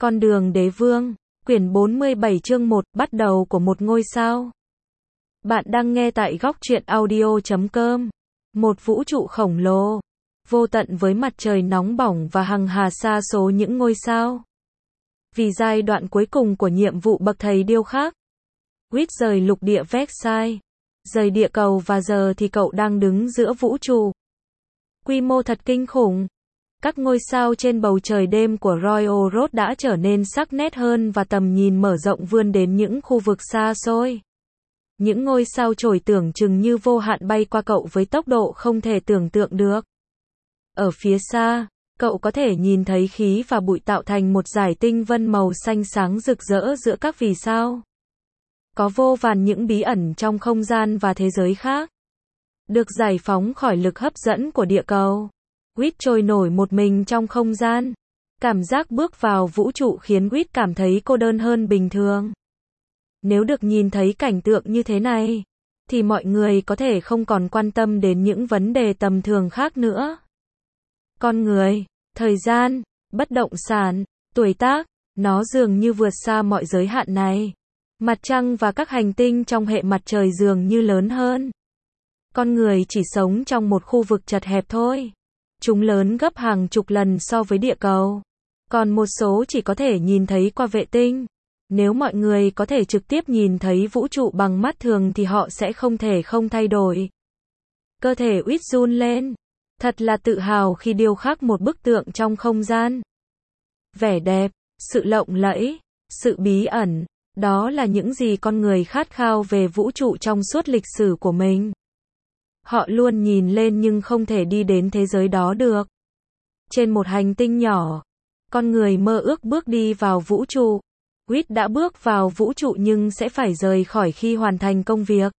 Con đường đế vương, quyển 47 chương 1, bắt đầu của một ngôi sao. Bạn đang nghe tại góc truyện audio.com. Một vũ trụ khổng lồ, vô tận với mặt trời nóng bỏng và hằng hà sa số những ngôi sao. Vì giai đoạn cuối cùng của nhiệm vụ bậc thầy điêu khắc, Reed rời lục địa Versailles, rời địa cầu và giờ thì cậu đang đứng giữa vũ trụ. Quy mô thật kinh khủng. Các ngôi sao trên bầu trời đêm của Royal Road đã trở nên sắc nét hơn và tầm nhìn mở rộng vươn đến những khu vực xa xôi. Những ngôi sao chổi tưởng chừng như vô hạn bay qua cậu với tốc độ không thể tưởng tượng được. Ở phía xa, cậu có thể nhìn thấy khí và bụi tạo thành một dải tinh vân màu xanh sáng rực rỡ giữa các vì sao. Có vô vàn những bí ẩn trong không gian và thế giới khác, được giải phóng khỏi lực hấp dẫn của địa cầu. Reed trôi nổi một mình trong không gian. Cảm giác bước vào vũ trụ khiến Reed cảm thấy cô đơn hơn bình thường. Nếu được nhìn thấy cảnh tượng như thế này, thì mọi người có thể không còn quan tâm đến những vấn đề tầm thường khác nữa. Con người, thời gian, bất động sản, tuổi tác, nó dường như vượt xa mọi giới hạn này. Mặt trăng và các hành tinh trong hệ mặt trời dường như lớn hơn. Con người chỉ sống trong một khu vực chật hẹp thôi. Chúng lớn gấp hàng chục lần so với địa cầu. Còn một số chỉ có thể nhìn thấy qua vệ tinh. Nếu mọi người có thể trực tiếp nhìn thấy vũ trụ bằng mắt thường thì họ sẽ không thể không thay đổi. Cơ thể Reed run lên. Thật là tự hào khi điêu khắc một bức tượng trong không gian. Vẻ đẹp, sự lộng lẫy, sự bí ẩn, đó là những gì con người khát khao về vũ trụ trong suốt lịch sử của mình. Họ luôn nhìn lên nhưng không thể đi đến thế giới đó được. Trên một hành tinh nhỏ, con người mơ ước bước đi vào vũ trụ. Reed đã bước vào vũ trụ nhưng sẽ phải rời khỏi khi hoàn thành công việc.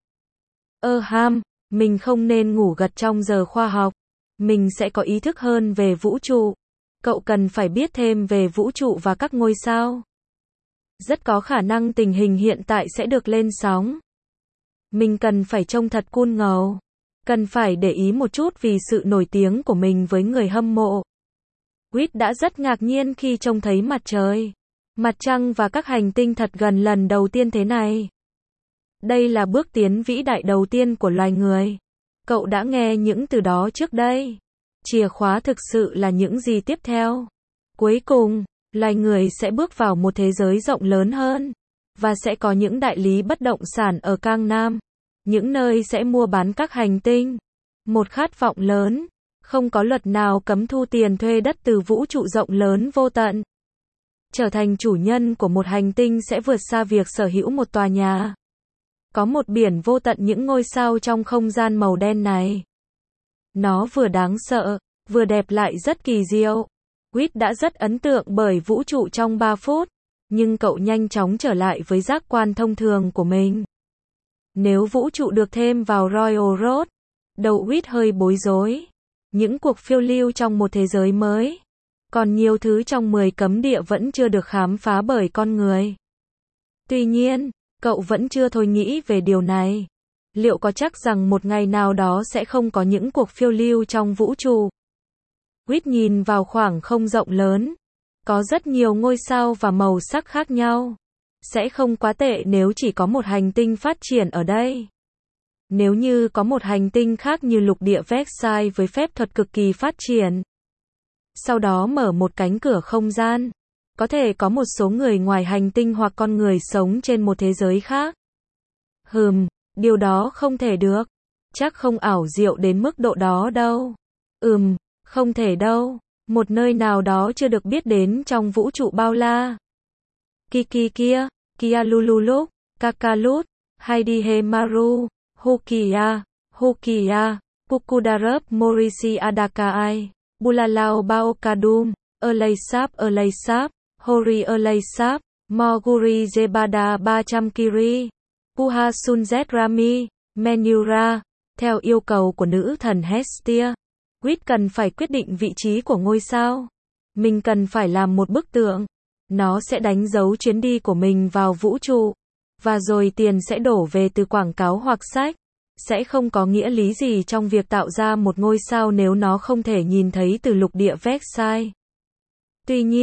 Ham, mình không nên ngủ gật trong giờ khoa học. Mình sẽ có ý thức hơn về vũ trụ. Cậu cần phải biết thêm về vũ trụ và các ngôi sao. Rất có khả năng tình hình hiện tại sẽ được lên sóng. Mình cần phải trông thật cool ngầu. Cần phải để ý một chút vì sự nổi tiếng của mình với người hâm mộ. Reed đã rất ngạc nhiên khi trông thấy mặt trời, mặt trăng và các hành tinh thật gần lần đầu tiên thế này. Đây là bước tiến vĩ đại đầu tiên của loài người. Cậu đã nghe những từ đó trước đây. Chìa khóa thực sự là những gì tiếp theo. Cuối cùng, loài người sẽ bước vào một thế giới rộng lớn hơn. Và sẽ có những đại lý bất động sản ở Cang Nam. Những nơi sẽ mua bán các hành tinh. Một khát vọng lớn. Không có luật nào cấm thu tiền thuê đất từ vũ trụ rộng lớn vô tận. Trở thành chủ nhân của một hành tinh sẽ vượt xa việc sở hữu một tòa nhà. Có một biển vô tận những ngôi sao trong không gian màu đen này. Nó vừa đáng sợ, vừa đẹp lại rất kỳ diệu. Reed đã rất ấn tượng bởi vũ trụ trong 3 phút. Nhưng cậu nhanh chóng trở lại với giác quan thông thường của mình. Nếu vũ trụ được thêm vào Royal Road, đầu Reed hơi bối rối. Những cuộc phiêu lưu trong một thế giới mới. Còn nhiều thứ trong 10 cấm địa vẫn chưa được khám phá bởi con người. Tuy nhiên, cậu vẫn chưa thôi nghĩ về điều này. Liệu có chắc rằng một ngày nào đó sẽ không có những cuộc phiêu lưu trong vũ trụ? Reed nhìn vào khoảng không rộng lớn. Có rất nhiều ngôi sao và màu sắc khác nhau. Sẽ không quá tệ nếu chỉ có một hành tinh phát triển ở đây. Nếu như có một hành tinh khác như lục địa Versailles với phép thuật cực kỳ phát triển. Sau đó mở một cánh cửa không gian. Có thể có một số người ngoài hành tinh hoặc con người sống trên một thế giới khác. Điều đó không thể được. Chắc không ảo diệu đến mức độ đó đâu. Không thể đâu. Một nơi nào đó chưa được biết đến trong vũ trụ bao la. Kiki kia, Kialululuk, Kakalut, Heidihe Maru, Hukia, Pukudarab Morisi Adakai, Bulalau Baokadum, Elaysap, Hori Elaysap, Moguri Zebada 300 Kiri, Puha Sunzet Rami, Menura. Theo yêu cầu của nữ thần Hestia, Reed cần phải quyết định vị trí của ngôi sao. Mình cần phải làm một bức tượng. Nó sẽ đánh dấu chuyến đi của mình vào vũ trụ. Và rồi tiền sẽ đổ về từ quảng cáo hoặc sách. Sẽ không có nghĩa lý gì trong việc tạo ra một ngôi sao nếu nó không thể nhìn thấy từ lục địa Versailles. Tuy nhiên,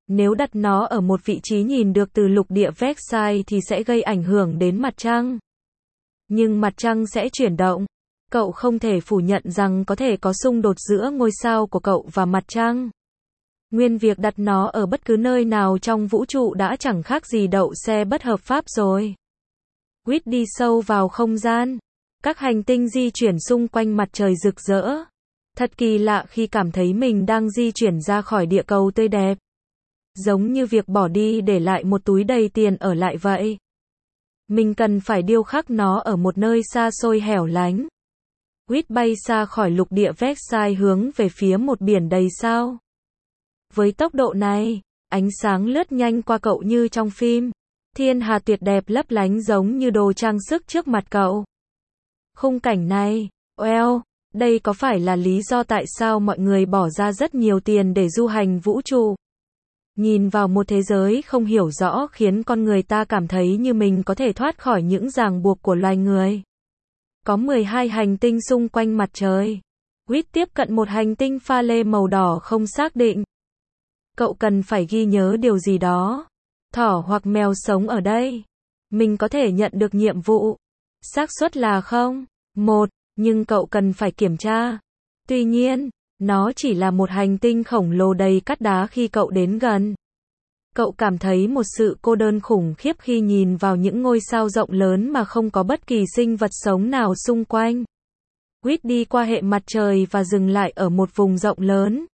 Nếu đặt nó ở một vị trí nhìn được từ lục địa Versailles thì sẽ gây ảnh hưởng đến mặt trăng. Nhưng mặt trăng sẽ chuyển động. Cậu không thể phủ nhận rằng có thể có xung đột giữa ngôi sao của cậu và mặt trăng. Nguyên việc đặt nó ở bất cứ nơi nào trong vũ trụ đã chẳng khác gì đậu xe bất hợp pháp rồi. Quýt đi sâu vào không gian. Các hành tinh di chuyển xung quanh mặt trời rực rỡ. Thật kỳ lạ khi cảm thấy mình đang di chuyển ra khỏi địa cầu tươi đẹp. Giống như việc bỏ đi để lại một túi đầy tiền ở lại vậy. Mình cần phải điêu khắc nó ở một nơi xa xôi hẻo lánh. Quýt bay xa khỏi lục địa Versailles hướng về phía một biển đầy sao. Với tốc độ này, ánh sáng lướt nhanh qua cậu như trong phim. Thiên hà tuyệt đẹp lấp lánh giống như đồ trang sức trước mặt cậu. Khung cảnh này, wow, đây có phải là lý do tại sao mọi người bỏ ra rất nhiều tiền để du hành vũ trụ? Nhìn vào một thế giới không hiểu rõ khiến con người ta cảm thấy như mình có thể thoát khỏi những ràng buộc của loài người. Có 12 hành tinh xung quanh mặt trời. Quýt tiếp cận một hành tinh pha lê màu đỏ không xác định. Cậu cần phải ghi nhớ điều gì đó. Thỏ hoặc mèo sống ở đây. Mình có thể nhận được nhiệm vụ. Xác suất là 0, 1, nhưng cậu cần phải kiểm tra. Tuy nhiên, nó chỉ là một hành tinh khổng lồ đầy cát đá khi cậu đến gần. Cậu cảm thấy một sự cô đơn khủng khiếp khi nhìn vào những ngôi sao rộng lớn mà không có bất kỳ sinh vật sống nào xung quanh. Quýt đi qua hệ mặt trời và dừng lại ở một vùng rộng lớn.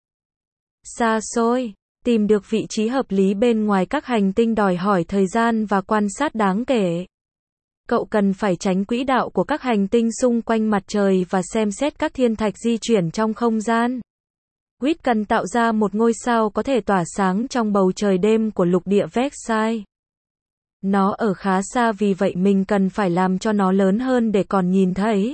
Xa xôi, tìm được vị trí hợp lý bên ngoài các hành tinh đòi hỏi thời gian và quan sát đáng kể. Cậu cần phải tránh quỹ đạo của các hành tinh xung quanh mặt trời và xem xét các thiên thạch di chuyển trong không gian. Quýt cần tạo ra một ngôi sao có thể tỏa sáng trong bầu trời đêm của lục địa Versailles. Nó ở khá xa vì vậy mình cần phải làm cho nó lớn hơn để còn nhìn thấy.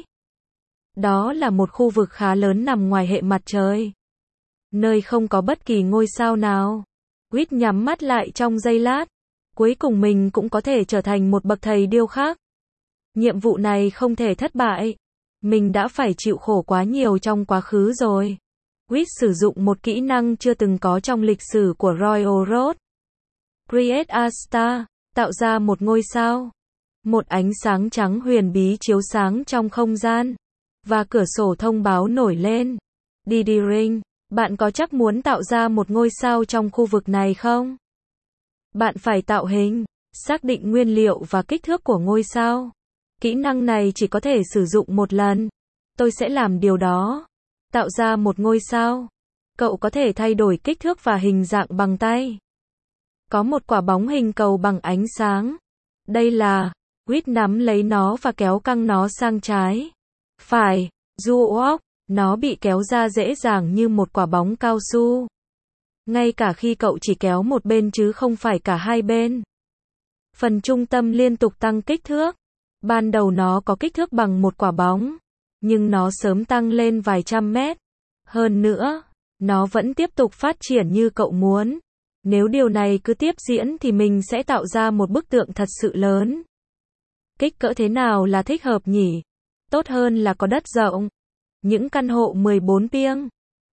Đó là một khu vực khá lớn nằm ngoài hệ mặt trời. Nơi không có bất kỳ ngôi sao nào. Quýt nhắm mắt lại trong giây lát. Cuối cùng mình cũng có thể trở thành một bậc thầy điêu khắc. Nhiệm vụ này không thể thất bại. Mình đã phải chịu khổ quá nhiều trong quá khứ rồi. Quýt sử dụng một kỹ năng chưa từng có trong lịch sử của Royal Road. Create a star, tạo ra một ngôi sao. Một ánh sáng trắng huyền bí chiếu sáng trong không gian. Và cửa sổ thông báo nổi lên. Didi Ring, bạn có chắc muốn tạo ra một ngôi sao trong khu vực này không? Bạn phải tạo hình, xác định nguyên liệu và kích thước của ngôi sao. Kỹ năng này chỉ có thể sử dụng một lần. Tôi sẽ làm điều đó. Tạo ra một ngôi sao. Cậu có thể thay đổi kích thước và hình dạng bằng tay. Có một quả bóng hình cầu bằng ánh sáng. Đây là, Quýt nắm lấy nó và kéo căng nó sang trái. Phải, Duoc, nó bị kéo ra dễ dàng như một quả bóng cao su. Ngay cả khi cậu chỉ kéo một bên chứ không phải cả hai bên. Phần trung tâm liên tục tăng kích thước. Ban đầu nó có kích thước bằng một quả bóng. Nhưng nó sớm tăng lên vài trăm mét. Hơn nữa, nó vẫn tiếp tục phát triển như cậu muốn. Nếu điều này cứ tiếp diễn thì mình sẽ tạo ra một bức tượng thật sự lớn. Kích cỡ thế nào là thích hợp nhỉ? Tốt hơn là có đất rộng. Những căn hộ 14 piêng,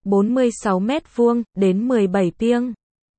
46 mét vuông, đến 17 piêng,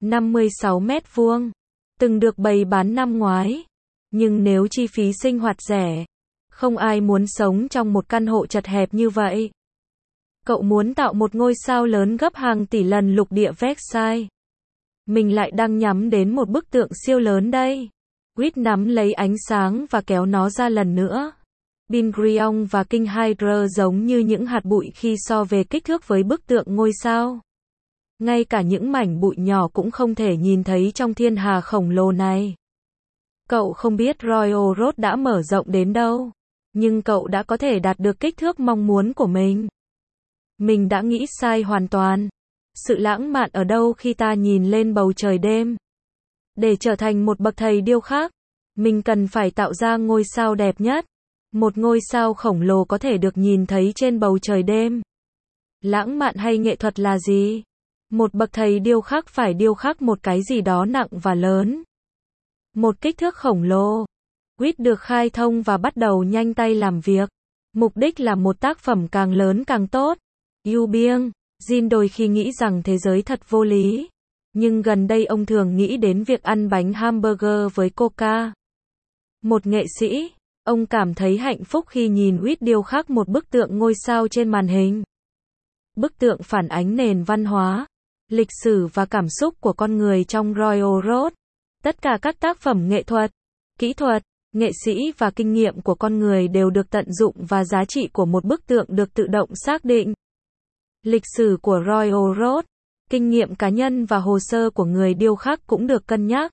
56 mét vuông, từng được bày bán năm ngoái. Nhưng nếu chi phí sinh hoạt rẻ, không ai muốn sống trong một căn hộ chật hẹp như vậy. Cậu muốn tạo một ngôi sao lớn gấp hàng tỷ lần lục địa Versailles. Mình lại đang nhắm đến một bức tượng siêu lớn đây. Quýt nắm lấy ánh sáng và kéo nó ra lần nữa. Pingrion và King Hydra giống như những hạt bụi khi so về kích thước với bức tượng ngôi sao. Ngay cả những mảnh bụi nhỏ cũng không thể nhìn thấy trong thiên hà khổng lồ này. Cậu không biết Royal Road đã mở rộng đến đâu, nhưng cậu đã có thể đạt được kích thước mong muốn của mình. Mình đã nghĩ sai hoàn toàn. Sự lãng mạn ở đâu khi ta nhìn lên bầu trời đêm? Để trở thành một bậc thầy điêu khắc, mình cần phải tạo ra ngôi sao đẹp nhất. Một ngôi sao khổng lồ có thể được nhìn thấy trên bầu trời đêm. Lãng mạn hay nghệ thuật là gì? Một bậc thầy điêu khắc phải điêu khắc một cái gì đó nặng và lớn. Một kích thước khổng lồ. Quýt được khai thông và bắt đầu nhanh tay làm việc. Mục đích là một tác phẩm càng lớn càng tốt. Yu Bieng, Jin đôi khi nghĩ rằng thế giới thật vô lý. Nhưng gần đây ông thường nghĩ đến việc ăn bánh hamburger với Coca. Một nghệ sĩ, ông cảm thấy hạnh phúc khi nhìn Reed điêu khắc một bức tượng ngôi sao trên màn hình. Bức tượng phản ánh nền văn hóa, lịch sử và cảm xúc của con người trong Royal Road. Tất cả các tác phẩm nghệ thuật, kỹ thuật, nghệ sĩ và kinh nghiệm của con người đều được tận dụng và giá trị của một bức tượng được tự động xác định. Lịch sử của Royal Road, kinh nghiệm cá nhân và hồ sơ của người điêu khắc cũng được cân nhắc.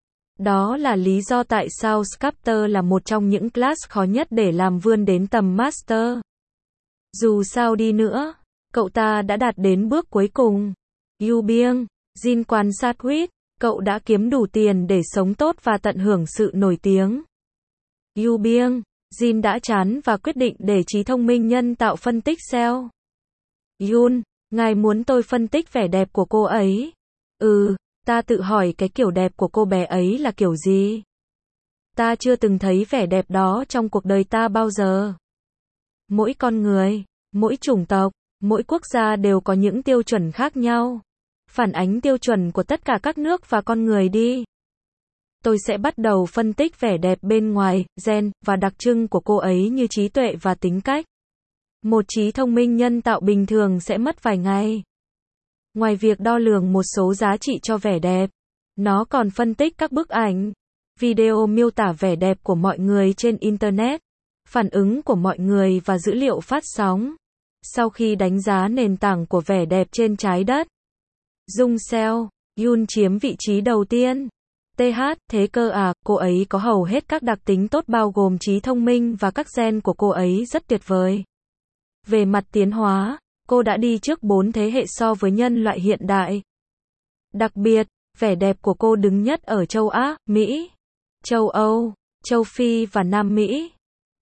Đó là lý do tại sao Sculptor là một trong những class khó nhất để làm vươn đến tầm Master. Dù sao đi nữa, cậu ta đã đạt đến bước cuối cùng. Yu Bieng, Jin quan sát Reed, cậu đã kiếm đủ tiền để sống tốt và tận hưởng sự nổi tiếng. Yu Bieng, Jin đã chán và quyết định để trí thông minh nhân tạo phân tích SEO. Yun, ngài muốn tôi phân tích vẻ đẹp của cô ấy? Ta tự hỏi cái kiểu đẹp của cô bé ấy là kiểu gì? Ta chưa từng thấy vẻ đẹp đó trong cuộc đời ta bao giờ. Mỗi con người, mỗi chủng tộc, mỗi quốc gia đều có những tiêu chuẩn khác nhau. Phản ánh tiêu chuẩn của tất cả các nước và con người đi. Tôi sẽ bắt đầu phân tích vẻ đẹp bên ngoài, gen, và đặc trưng của cô ấy như trí tuệ và tính cách. Một trí thông minh nhân tạo bình thường sẽ mất vài ngày. Ngoài việc đo lường một số giá trị cho vẻ đẹp, nó còn phân tích các bức ảnh, video miêu tả vẻ đẹp của mọi người trên Internet, phản ứng của mọi người và dữ liệu phát sóng. Sau khi đánh giá nền tảng của vẻ đẹp trên trái đất, Dung Seo, Yun chiếm vị trí đầu tiên. Thế cơ à, cô ấy có hầu hết các đặc tính tốt bao gồm trí thông minh và các gen của cô ấy rất tuyệt vời. Về mặt tiến hóa, cô đã đi trước 4 thế hệ so với nhân loại hiện đại. Đặc biệt, vẻ đẹp của cô đứng nhất ở châu Á, Mỹ, châu Âu, châu Phi và Nam Mỹ.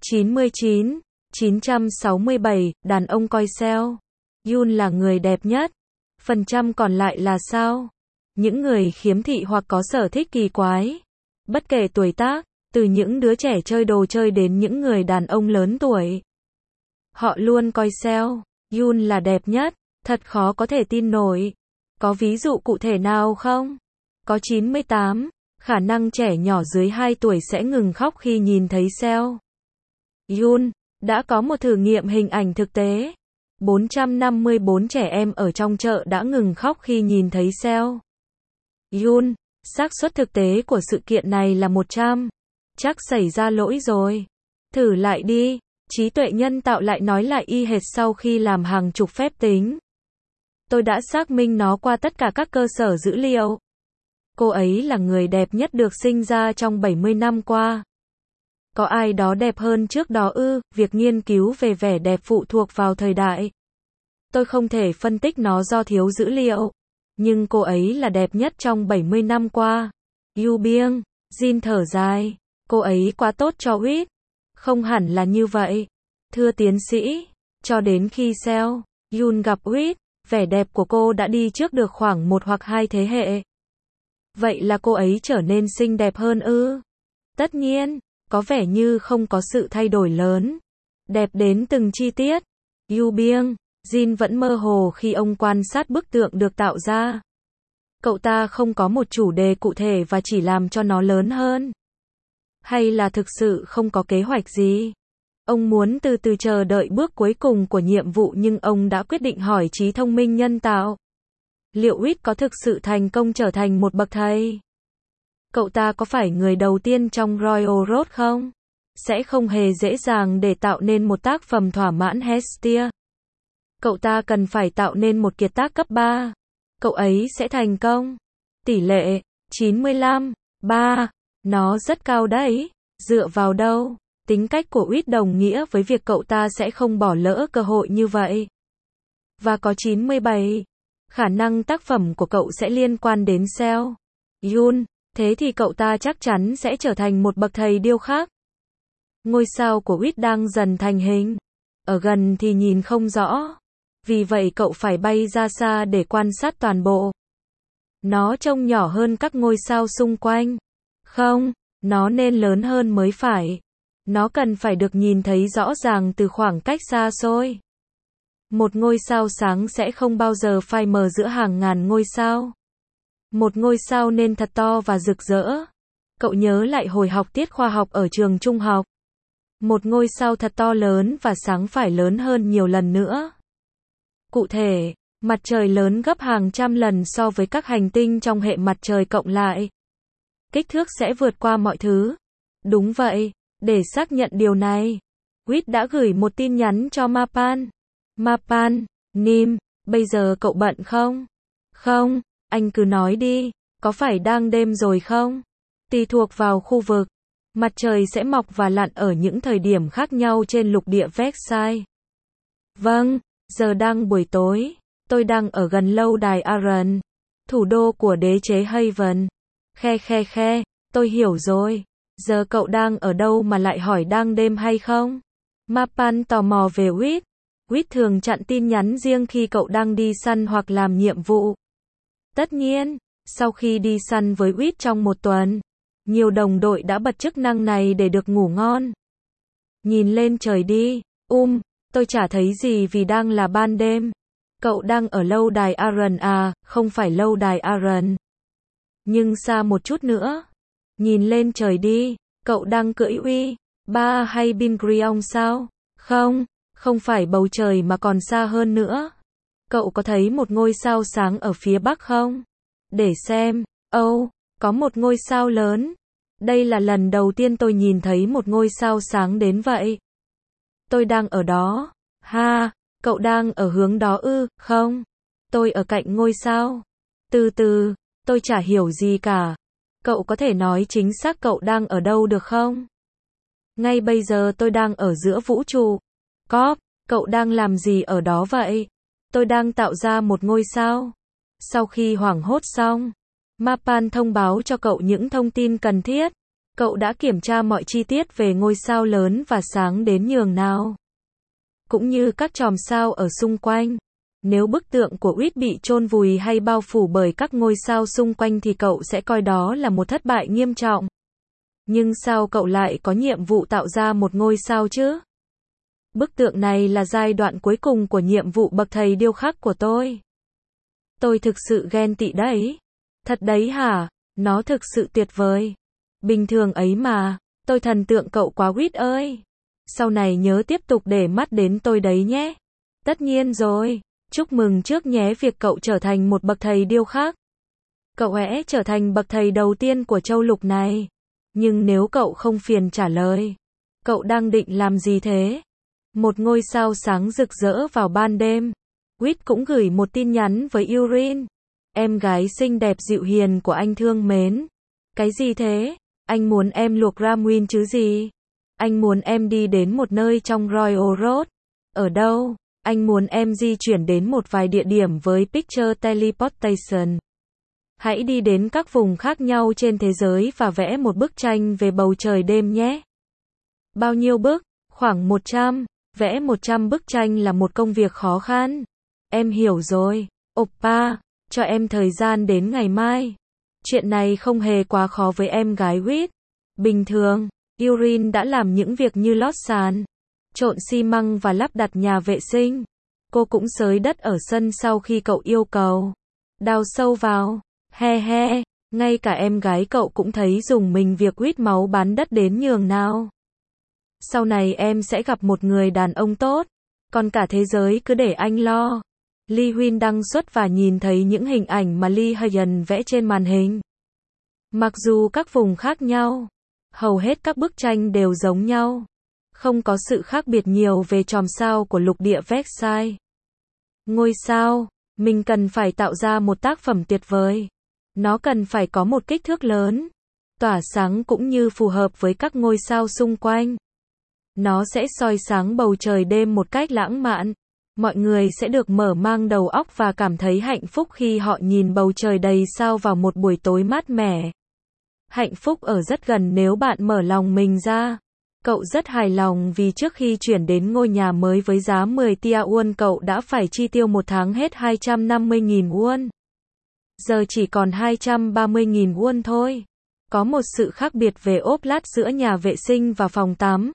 967, đàn ông coi SEO. Yun là người đẹp nhất. Phần trăm còn lại là sao? Những người khiếm thị hoặc có sở thích kỳ quái. Bất kể tuổi tác, từ những đứa trẻ chơi đồ chơi đến những người đàn ông lớn tuổi. Họ luôn coi SEO. Yun là đẹp nhất. Thật khó có thể tin nổi. Có ví dụ cụ thể nào không? Có 98. Khả năng trẻ nhỏ dưới 2 tuổi sẽ ngừng khóc khi nhìn thấy SEO. Yun đã có một thử nghiệm hình ảnh thực tế. 454 trẻ em ở trong chợ đã ngừng khóc khi nhìn thấy SEO. Yun, xác suất thực tế của sự kiện này là 100. Chắc xảy ra lỗi rồi. Thử lại đi. Trí tuệ nhân tạo lại nói lại y hệt sau khi làm hàng chục phép tính. Tôi đã xác minh nó qua tất cả các cơ sở dữ liệu. Cô ấy là người đẹp nhất được sinh ra trong 70 năm qua. Có ai đó đẹp hơn trước đó ư? Việc nghiên cứu về vẻ đẹp phụ thuộc vào thời đại. Tôi không thể phân tích nó do thiếu dữ liệu. Nhưng cô ấy là đẹp nhất trong 70 năm qua. Yu Bieng, Jin thở dài. Cô ấy quá tốt cho Reed. Không hẳn là như vậy. Thưa tiến sĩ, cho đến khi SEO, Yun gặp Reed, vẻ đẹp của cô đã đi trước được khoảng 1 hoặc 2 thế hệ. Vậy là cô ấy trở nên xinh đẹp hơn ư? Tất nhiên, có vẻ như không có sự thay đổi lớn. Đẹp đến từng chi tiết. Yu Bieng, Jin vẫn mơ hồ khi ông quan sát bức tượng được tạo ra. Cậu ta không có một chủ đề cụ thể và chỉ làm cho nó lớn hơn. Hay là thực sự không có kế hoạch gì? Ông muốn từ từ chờ đợi bước cuối cùng của nhiệm vụ nhưng ông đã quyết định hỏi trí thông minh nhân tạo. Liệu Reed có thực sự thành công trở thành một bậc thầy? Cậu ta có phải người đầu tiên trong Royal Road không? Sẽ không hề dễ dàng để tạo nên một tác phẩm thỏa mãn Hestia. Cậu ta cần phải tạo nên một kiệt tác cấp 3. Cậu ấy sẽ thành công. Tỷ lệ 95:3. Nó rất cao đấy. Dựa vào đâu? Tính cách của Reed đồng nghĩa với việc cậu ta sẽ không bỏ lỡ cơ hội như vậy. Và có 97. Khả năng tác phẩm của cậu sẽ liên quan đến SEO. Yun, thế thì cậu ta chắc chắn sẽ trở thành một bậc thầy điêu khắc. Ngôi sao của Reed đang dần thành hình. Ở gần thì nhìn không rõ. Vì vậy cậu phải bay ra xa để quan sát toàn bộ. Nó trông nhỏ hơn các ngôi sao xung quanh. Không, nó nên lớn hơn mới phải. Nó cần phải được nhìn thấy rõ ràng từ khoảng cách xa xôi. Một ngôi sao sáng sẽ không bao giờ phai mờ giữa hàng ngàn ngôi sao. Một ngôi sao nên thật to và rực rỡ. Cậu nhớ lại hồi học tiết khoa học ở trường trung học. Một ngôi sao thật to lớn và sáng phải lớn hơn nhiều lần nữa. Cụ thể, mặt trời lớn gấp hàng trăm lần so với các hành tinh trong hệ mặt trời cộng lại. Kích thước sẽ vượt qua mọi thứ. Đúng vậy, để xác nhận điều này, Wit đã gửi một tin nhắn cho Mapan. Mapan, Nim, bây giờ cậu bận không? Không, anh cứ nói đi, có phải đang đêm rồi không? Tùy thuộc vào khu vực, mặt trời sẽ mọc và lặn ở những thời điểm khác nhau trên lục địa Vexai. Vâng, giờ đang buổi tối, tôi đang ở gần lâu đài Aran, thủ đô của đế chế Haven. Khe, tôi hiểu rồi. Giờ cậu đang ở đâu mà lại hỏi đang đêm hay không? Mapan tò mò về Wit. Wit thường chặn tin nhắn riêng khi cậu đang đi săn hoặc làm nhiệm vụ. Tất nhiên, sau khi đi săn với Wit trong một tuần, nhiều đồng đội đã bật chức năng này để được ngủ ngon. Nhìn lên trời đi, tôi chả thấy gì vì đang là ban đêm. Cậu đang ở lâu đài Aran à, không phải lâu đài Aran. Nhưng xa một chút nữa. Nhìn lên trời đi, cậu đang cưỡi Ba hay Bingrion sao? Không phải bầu trời mà còn xa hơn nữa. Cậu có thấy một ngôi sao sáng ở phía bắc không? Để xem, có một ngôi sao lớn. Đây là lần đầu tiên tôi nhìn thấy một ngôi sao sáng đến vậy. Tôi đang ở đó. Ha, cậu đang ở hướng đó ư? Không, tôi ở cạnh ngôi sao. Từ từ, tôi chả hiểu gì cả. Cậu có thể nói chính xác cậu đang ở đâu được không? Ngay bây giờ tôi đang ở giữa vũ trụ. Cậu đang làm gì ở đó vậy? Tôi đang tạo ra một ngôi sao. Sau khi hoảng hốt xong, Mapan thông báo cho cậu những thông tin cần thiết. Cậu đã kiểm tra mọi chi tiết về ngôi sao lớn và sáng đến nhường nào. Cũng như các chòm sao ở xung quanh. Nếu bức tượng của Wit bị chôn vùi hay bao phủ bởi các ngôi sao xung quanh thì cậu sẽ coi đó là một thất bại nghiêm trọng. Nhưng sao cậu lại có nhiệm vụ tạo ra một ngôi sao chứ? Bức tượng này là giai đoạn cuối cùng của nhiệm vụ bậc thầy điêu khắc của tôi. Tôi thực sự ghen tị đấy. Thật đấy hả? Nó thực sự tuyệt vời. Bình thường ấy mà, tôi thần tượng cậu quá Wit ơi. Sau này nhớ tiếp tục để mắt đến tôi đấy nhé. Tất nhiên rồi. Chúc mừng trước nhé việc cậu trở thành một bậc thầy điêu khắc. Cậu sẽ trở thành bậc thầy đầu tiên của châu lục này. Nhưng nếu cậu không phiền trả lời, cậu đang định làm gì thế? Một ngôi sao sáng rực rỡ vào ban đêm. Wit cũng gửi một tin nhắn với Urin, em gái xinh đẹp dịu hiền của anh thương mến. Cái gì thế? Anh muốn em luộc ramen chứ gì? Anh muốn em đi đến một nơi trong Royal Road. Ở đâu? Anh muốn em di chuyển đến một vài địa điểm với Picture Teleportation. Hãy đi đến các vùng khác nhau trên thế giới và vẽ một bức tranh về bầu trời đêm nhé. Bao nhiêu bức? Khoảng 100. Vẽ 100 bức tranh là một công việc khó khăn. Em hiểu rồi. Oppa, cho em thời gian đến ngày mai. Chuyện này không hề quá khó với em gái Wit. Bình thường, Urin đã làm những việc như lót sàn, trộn xi măng và lắp đặt nhà vệ sinh. Cô cũng xới đất ở sân sau khi cậu yêu cầu. Đào sâu vào. He, ngay cả em gái cậu cũng thấy dùng mình việc Wit máu bán đất đến nhường nào. Sau này em sẽ gặp một người đàn ông tốt, còn cả thế giới cứ để anh lo. Lee Huynh đăng xuất và nhìn thấy những hình ảnh mà Lee Hayen vẽ trên màn hình. Mặc dù các vùng khác nhau, hầu hết các bức tranh đều giống nhau. Không có sự khác biệt nhiều về chòm sao của lục địa Vexai. Ngôi sao, mình cần phải tạo ra một tác phẩm tuyệt vời. Nó cần phải có một kích thước lớn, tỏa sáng cũng như phù hợp với các ngôi sao xung quanh. Nó sẽ soi sáng bầu trời đêm một cách lãng mạn. Mọi người sẽ được mở mang đầu óc và cảm thấy hạnh phúc khi họ nhìn bầu trời đầy sao vào một buổi tối mát mẻ. Hạnh phúc ở rất gần nếu bạn mở lòng mình ra. Cậu rất hài lòng vì trước khi chuyển đến ngôi nhà mới với giá 10 tia won cậu đã phải chi tiêu một tháng hết 250.000 won. Giờ chỉ còn 230.000 won thôi. Có một sự khác biệt về ốp lát giữa nhà vệ sinh và phòng tắm.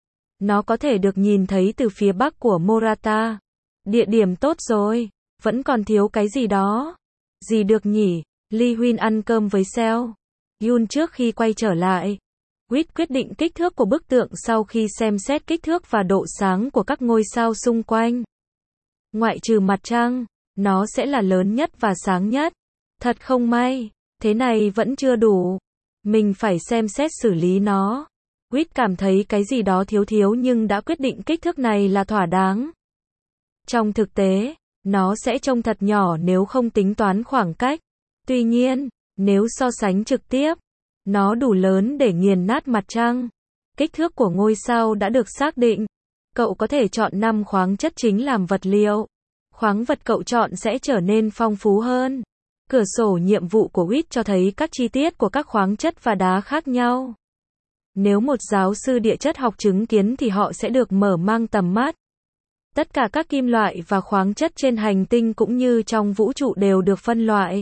Nó có thể được nhìn thấy từ phía bắc của Morata. Địa điểm tốt rồi, vẫn còn thiếu cái gì đó. Gì được nhỉ? Lee Huynh ăn cơm với Seo Yun trước khi quay trở lại. Quýt quyết định kích thước của bức tượng sau khi xem xét kích thước và độ sáng của các ngôi sao xung quanh. Ngoại trừ mặt trăng, nó sẽ là lớn nhất và sáng nhất. Thật không may, thế này vẫn chưa đủ. Mình phải xem xét xử lý nó. Quýt cảm thấy cái gì đó thiếu thiếu nhưng đã quyết định kích thước này là thỏa đáng. Trong thực tế, nó sẽ trông thật nhỏ nếu không tính toán khoảng cách. Tuy nhiên, nếu so sánh trực tiếp, nó đủ lớn để nghiền nát mặt trăng. Kích thước của ngôi sao đã được xác định. Cậu có thể chọn 5 khoáng chất chính làm vật liệu. Khoáng vật cậu chọn sẽ trở nên phong phú hơn. Cửa sổ nhiệm vụ của Quýt cho thấy các chi tiết của các khoáng chất và đá khác nhau. Nếu một giáo sư địa chất học chứng kiến thì họ sẽ được mở mang tầm mắt. Tất cả các kim loại và khoáng chất trên hành tinh cũng như trong vũ trụ đều được phân loại.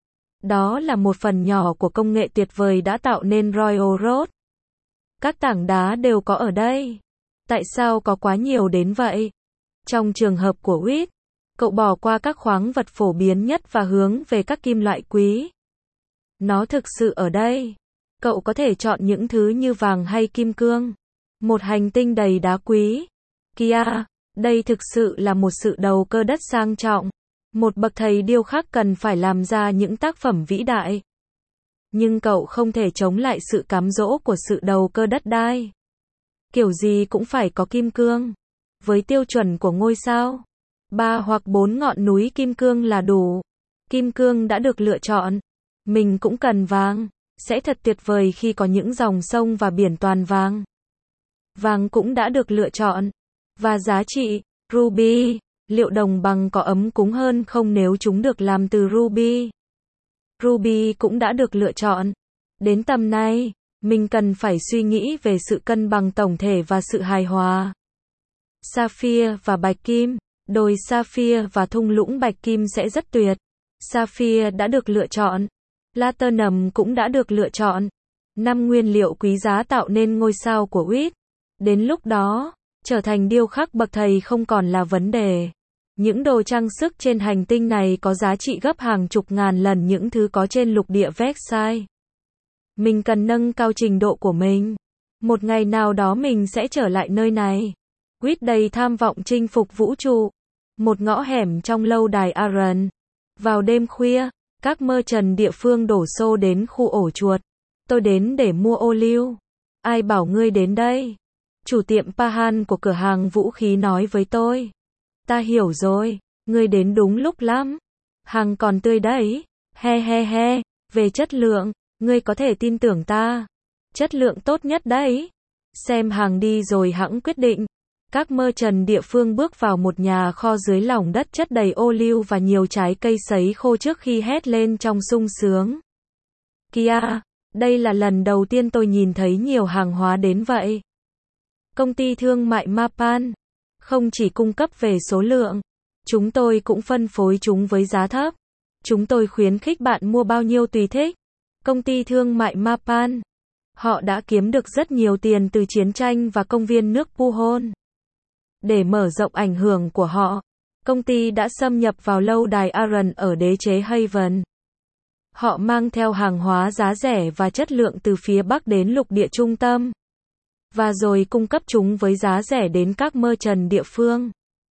Đó là một phần nhỏ của công nghệ tuyệt vời đã tạo nên Royal Road. Các tảng đá đều có ở đây. Tại sao có quá nhiều đến vậy? Trong trường hợp của Quýt, cậu bỏ qua các khoáng vật phổ biến nhất và hướng về các kim loại quý. Nó thực sự ở đây. Cậu có thể chọn những thứ như vàng hay kim cương. Một hành tinh đầy đá quý. Kia, đây thực sự là một sự đầu cơ đất sang trọng. Một bậc thầy điêu khắc cần phải làm ra những tác phẩm vĩ đại. Nhưng cậu không thể chống lại sự cám dỗ của sự đầu cơ đất đai. Kiểu gì cũng phải có kim cương. Với tiêu chuẩn của ngôi sao, 3 hoặc 4 ngọn núi kim cương là đủ. Kim cương đã được lựa chọn. Mình cũng cần vàng. Sẽ thật tuyệt vời khi có những dòng sông và biển toàn vàng. Vàng cũng đã được lựa chọn. Và giá trị, ruby. Liệu đồng bằng có ấm cúng hơn không nếu chúng được làm từ ruby? Ruby cũng đã được lựa chọn. Đến tầm này, mình cần phải suy nghĩ về sự cân bằng tổng thể và sự hài hòa. Sapphire và bạch kim. Đồi Sapphire và thung lũng bạch kim sẽ rất tuyệt. Sapphire đã được lựa chọn. Platinum cũng đã được lựa chọn. 5 nguyên liệu quý giá tạo nên ngôi sao của Quýt. Đến lúc đó, trở thành điêu khắc bậc thầy không còn là vấn đề. Những đồ trang sức trên hành tinh này có giá trị gấp hàng chục ngàn lần những thứ có trên lục địa Versailles. Mình cần nâng cao trình độ của mình. Một ngày nào đó mình sẽ trở lại nơi này. Quýt đầy tham vọng chinh phục vũ trụ. Một ngõ hẻm trong lâu đài Aran. Vào đêm khuya, các merchant địa phương đổ xô đến khu ổ chuột. Tôi đến để mua ô liu. Ai bảo ngươi đến đây? Chủ tiệm Pahan của cửa hàng vũ khí nói với tôi. Ta hiểu rồi, ngươi đến đúng lúc lắm. Hàng còn tươi đấy. He he he, về chất lượng, ngươi có thể tin tưởng ta. Chất lượng tốt nhất đấy. Xem hàng đi rồi hẵng quyết định. Các merchant địa phương bước vào một nhà kho dưới lòng đất chất đầy ô liu và nhiều trái cây sấy khô trước khi hét lên trong sung sướng. Kia, đây là lần đầu tiên tôi nhìn thấy nhiều hàng hóa đến vậy. Công ty thương mại Mapan không chỉ cung cấp về số lượng, chúng tôi cũng phân phối chúng với giá thấp. Chúng tôi khuyến khích bạn mua bao nhiêu tùy thích. Công ty thương mại Mapan, họ đã kiếm được rất nhiều tiền từ chiến tranh và công viên nước Puhon. Để mở rộng ảnh hưởng của họ, công ty đã xâm nhập vào lâu đài Aran ở đế chế Haven. Họ mang theo hàng hóa giá rẻ và chất lượng từ phía Bắc đến lục địa trung tâm. Và rồi cung cấp chúng với giá rẻ đến các merchant địa phương.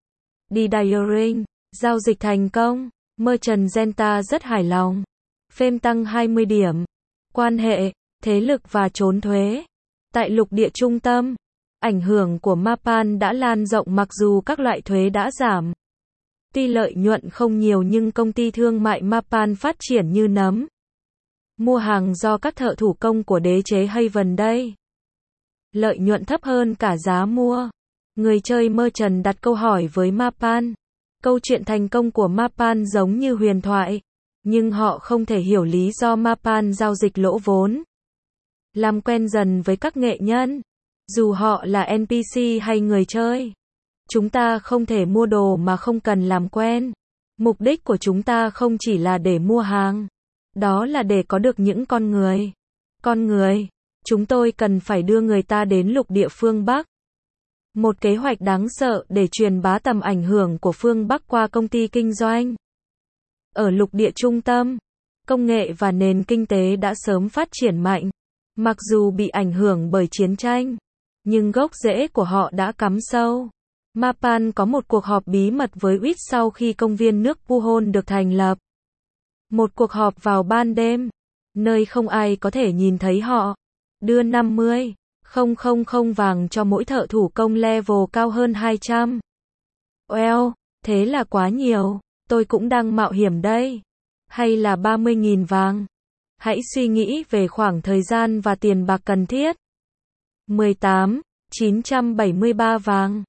Didiering, giao dịch thành công. Merchant Genta rất hài lòng. Phêm tăng 20 điểm. Quan hệ, thế lực và trốn thuế. Tại lục địa trung tâm, ảnh hưởng của Mapan đã lan rộng mặc dù các loại thuế đã giảm. Tuy lợi nhuận không nhiều nhưng công ty thương mại Mapan phát triển như nấm. Mua hàng do các thợ thủ công của đế chế Haven đây. Lợi nhuận thấp hơn cả giá mua. Người chơi merchant đặt câu hỏi với Mapan. Câu chuyện thành công của Mapan giống như huyền thoại. Nhưng họ không thể hiểu lý do Mapan giao dịch lỗ vốn. Làm quen dần với các nghệ nhân. Dù họ là NPC hay người chơi. Chúng ta không thể mua đồ mà không cần làm quen. Mục đích của chúng ta không chỉ là để mua hàng. Đó là để có được những con người. Con người. Chúng tôi cần phải đưa người ta đến lục địa phương Bắc. Một kế hoạch đáng sợ để truyền bá tầm ảnh hưởng của phương Bắc qua công ty kinh doanh. Ở lục địa trung tâm, công nghệ và nền kinh tế đã sớm phát triển mạnh. Mặc dù bị ảnh hưởng bởi chiến tranh, nhưng gốc rễ của họ đã cắm sâu. Mapan có một cuộc họp bí mật với Wit sau khi công viên nước Puhon được thành lập. Một cuộc họp vào ban đêm, nơi không ai có thể nhìn thấy họ. Đưa 50,000 vàng cho mỗi thợ thủ công level cao hơn 200. Well, thế là quá nhiều, tôi cũng đang mạo hiểm đây. Hay là 30.000 vàng? Hãy suy nghĩ về khoảng thời gian và tiền bạc cần thiết. 18,973 vàng.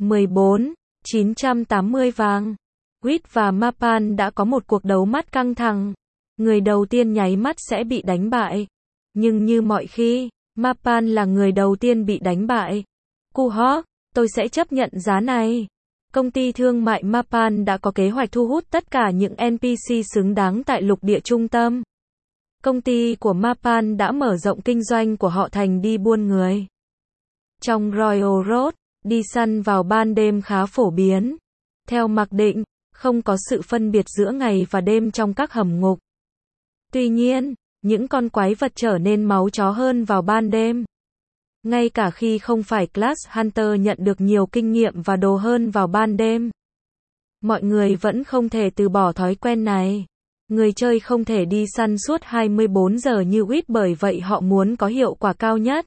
14,980 vàng. Wit và Mapan đã có một cuộc đấu mắt căng thẳng. Người đầu tiên nháy mắt sẽ bị đánh bại. Nhưng như mọi khi, Mapan là người đầu tiên bị đánh bại. Kuhok, tôi sẽ chấp nhận giá này. Công ty thương mại Mapan đã có kế hoạch thu hút tất cả những NPC xứng đáng tại lục địa trung tâm. Công ty của Mapan đã mở rộng kinh doanh của họ thành đi buôn người. Trong Royal Road, đi săn vào ban đêm khá phổ biến. Theo mặc định, không có sự phân biệt giữa ngày và đêm trong các hầm ngục. Tuy nhiên, những con quái vật trở nên máu chó hơn vào ban đêm. Ngay cả khi không phải Class Hunter nhận được nhiều kinh nghiệm và đồ hơn vào ban đêm. Mọi người vẫn không thể từ bỏ thói quen này. Người chơi không thể đi săn suốt 24 giờ như Wit bởi vậy họ muốn có hiệu quả cao nhất.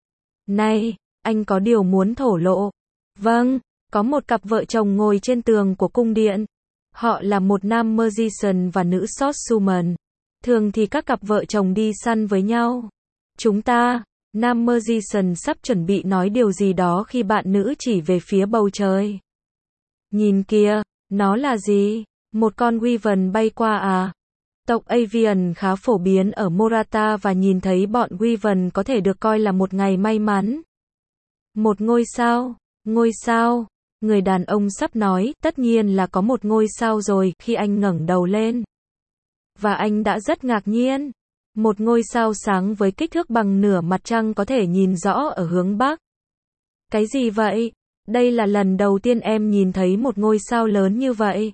Này, anh có điều muốn thổ lộ. Vâng, có một cặp vợ chồng ngồi trên tường của cung điện. Họ là một nam Magician và nữ Swordswoman. Thường thì các cặp vợ chồng đi săn với nhau. Chúng ta, nam Magician sắp chuẩn bị nói điều gì đó khi bạn nữ chỉ về phía bầu trời. Nhìn kìa, nó là gì? Một con Wyvern bay qua à? Tộc Avian khá phổ biến ở Morata và nhìn thấy bọn Wyvern có thể được coi là một ngày may mắn. Một ngôi sao? Ngôi sao? Người đàn ông sắp nói, tất nhiên là có một ngôi sao rồi, khi anh ngẩng đầu lên. Và anh đã rất ngạc nhiên. Một ngôi sao sáng với kích thước bằng nửa mặt trăng có thể nhìn rõ ở hướng Bắc. Cái gì vậy? Đây là lần đầu tiên em nhìn thấy một ngôi sao lớn như vậy.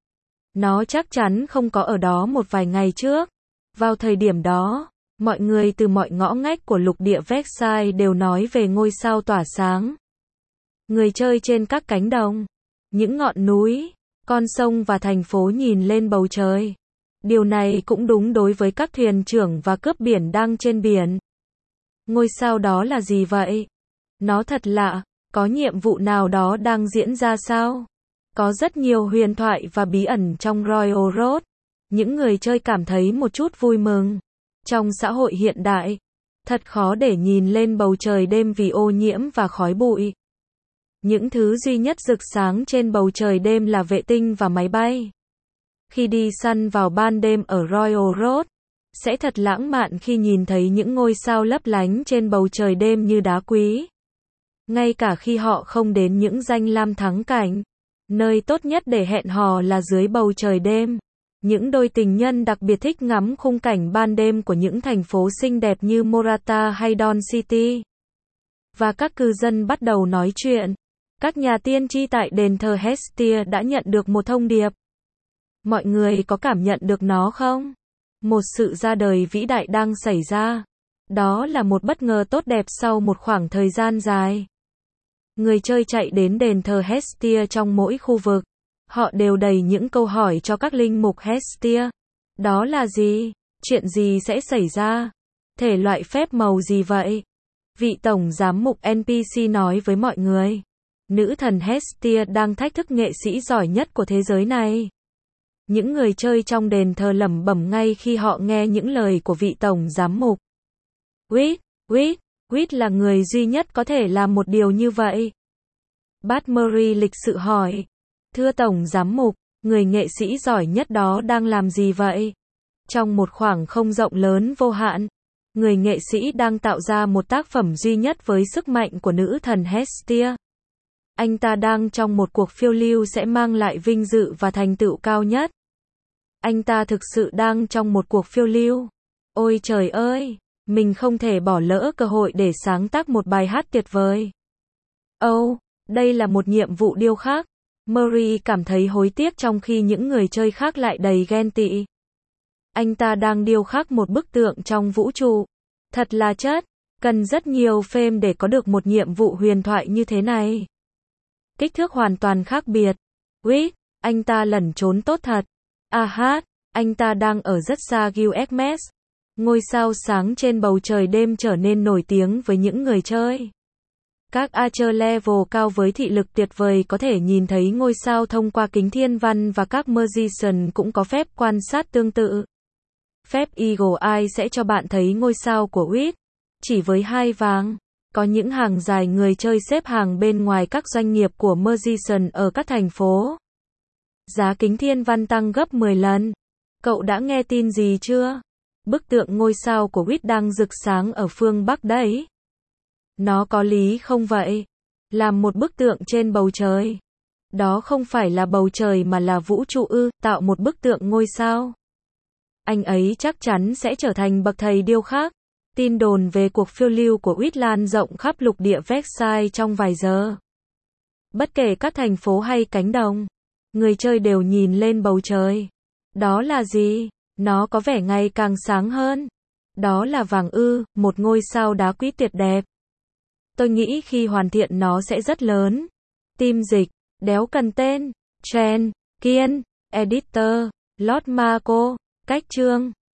Nó chắc chắn không có ở đó một vài ngày trước. Vào thời điểm đó, mọi người từ mọi ngõ ngách của lục địa Vexai đều nói về ngôi sao tỏa sáng. Người chơi trên các cánh đồng, những ngọn núi, con sông và thành phố nhìn lên bầu trời. Điều này cũng đúng đối với các thuyền trưởng và cướp biển đang trên biển. Ngôi sao đó là gì vậy? Nó thật lạ, có nhiệm vụ nào đó đang diễn ra sao? Có rất nhiều huyền thoại và bí ẩn trong Royal Road. Những người chơi cảm thấy một chút vui mừng. Trong xã hội hiện đại, thật khó để nhìn lên bầu trời đêm vì ô nhiễm và khói bụi. Những thứ duy nhất rực sáng trên bầu trời đêm là vệ tinh và máy bay. Khi đi săn vào ban đêm ở Royal Road, sẽ thật lãng mạn khi nhìn thấy những ngôi sao lấp lánh trên bầu trời đêm như đá quý. Ngay cả khi họ không đến những danh lam thắng cảnh, nơi tốt nhất để hẹn hò là dưới bầu trời đêm. Những đôi tình nhân đặc biệt thích ngắm khung cảnh ban đêm của những thành phố xinh đẹp như Morata hay Dawn City. Và các cư dân bắt đầu nói chuyện. Các nhà tiên tri tại đền thờ Hestia đã nhận được một thông điệp. Mọi người có cảm nhận được nó không? Một sự ra đời vĩ đại đang xảy ra. Đó là một bất ngờ tốt đẹp sau một khoảng thời gian dài. Người chơi chạy đến đền thờ Hestia trong mỗi khu vực. Họ đều đầy những câu hỏi cho các linh mục Hestia. Đó là gì? Chuyện gì sẽ xảy ra? Thể loại phép màu gì vậy? Vị tổng giám mục NPC nói với mọi người. Nữ thần Hestia đang thách thức nghệ sĩ giỏi nhất của thế giới này. Những người chơi trong đền thờ lẩm bẩm ngay khi họ nghe những lời của vị tổng giám mục. Wit là người duy nhất có thể làm một điều như vậy. Batmurray lịch sự hỏi. Thưa tổng giám mục, người nghệ sĩ giỏi nhất đó đang làm gì vậy? Trong một khoảng không rộng lớn vô hạn, người nghệ sĩ đang tạo ra một tác phẩm duy nhất với sức mạnh của nữ thần Hestia. Anh ta đang trong một cuộc phiêu lưu sẽ mang lại vinh dự và thành tựu cao nhất. Anh ta thực sự đang trong một cuộc phiêu lưu. Ôi trời ơi, mình không thể bỏ lỡ cơ hội để sáng tác một bài hát tuyệt vời. Đây là một nhiệm vụ điêu khắc. Murray cảm thấy hối tiếc trong khi những người chơi khác lại đầy ghen tị. Anh ta đang điêu khắc một bức tượng trong vũ trụ. Thật là chất. Cần rất nhiều frame để có được một nhiệm vụ huyền thoại như thế này. Kích thước hoàn toàn khác biệt. Uýt, anh ta lẩn trốn tốt thật. Anh ta đang ở rất xa UXMS. Ngôi sao sáng trên bầu trời đêm trở nên nổi tiếng với những người chơi. Các archer level cao với thị lực tuyệt vời có thể nhìn thấy ngôi sao thông qua kính thiên văn và các magician cũng có phép quan sát tương tự. Phép Eagle Eye sẽ cho bạn thấy ngôi sao của Uýt. Chỉ với 2 vàng, có những hàng dài người chơi xếp hàng bên ngoài các doanh nghiệp của magician ở các thành phố. Giá kính thiên văn tăng gấp 10 lần. Cậu đã nghe tin gì chưa? Bức tượng ngôi sao của Uýt đang rực sáng ở phương Bắc đấy. Nó có lý không vậy? Làm một bức tượng trên bầu trời. Đó không phải là bầu trời mà là vũ trụ ư, tạo một bức tượng ngôi sao. Anh ấy chắc chắn sẽ trở thành bậc thầy điêu khắc. Tin đồn về cuộc phiêu lưu của Uýt lan rộng khắp lục địa Versailles trong vài giờ. Bất kể các thành phố hay cánh đồng, người chơi đều nhìn lên bầu trời. Đó là gì? Nó có vẻ ngày càng sáng hơn. Đó là vàng ư, một ngôi sao đá quý tuyệt đẹp. Tôi nghĩ khi hoàn thiện nó sẽ rất lớn. Team dịch, đéo cần tên, Chen, Kiên, Editor, Lord Marco, cách chương.